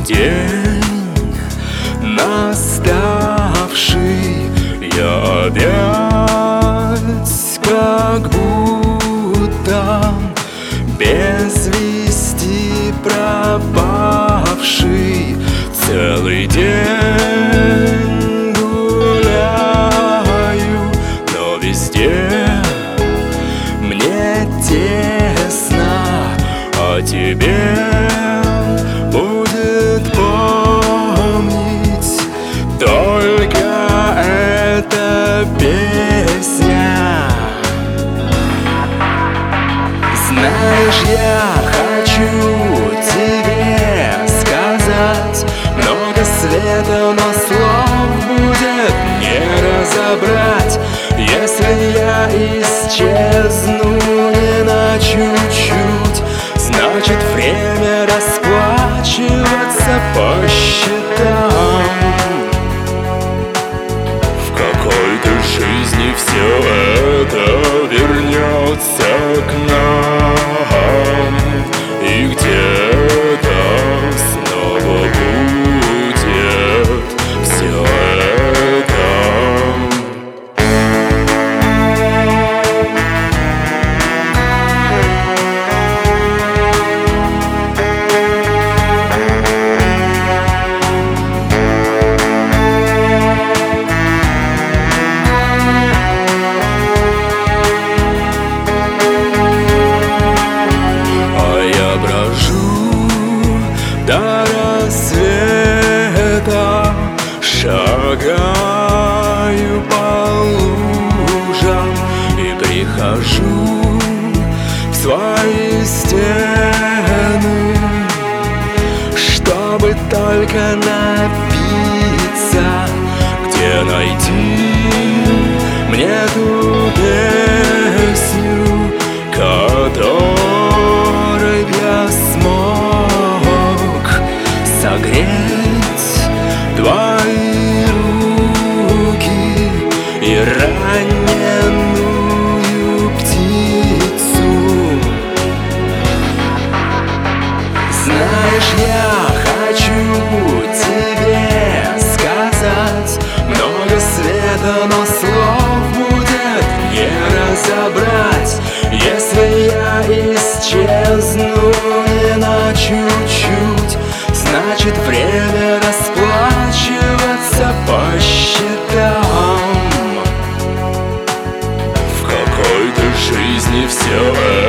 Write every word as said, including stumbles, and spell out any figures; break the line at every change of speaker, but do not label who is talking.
день наставший, я опять как будто без вести пропавший. Целый день гуляю, но везде мне тесно, о тебе будет помнить только эта песня. Знаешь, я хочу тебе сказать много света, но слов будет не разобрать. Если я исчезну не на чуть-чуть, значит время расплачиваться по счетам. В какой-то жизни все это вернется к нам, и где-то снова будет все это. До рассвета шагаю по лужам и прихожу в свои стены, чтобы только напиться, где найти мне ту песню, которой я смог согреть твои руки и раненую птицу. Знаешь, я хочу тебе сказать много света, но слов будет не разобрать. Если я исчезну не на чуть-чуть, значит время расплачиваться по счетам. В какой-то жизни все это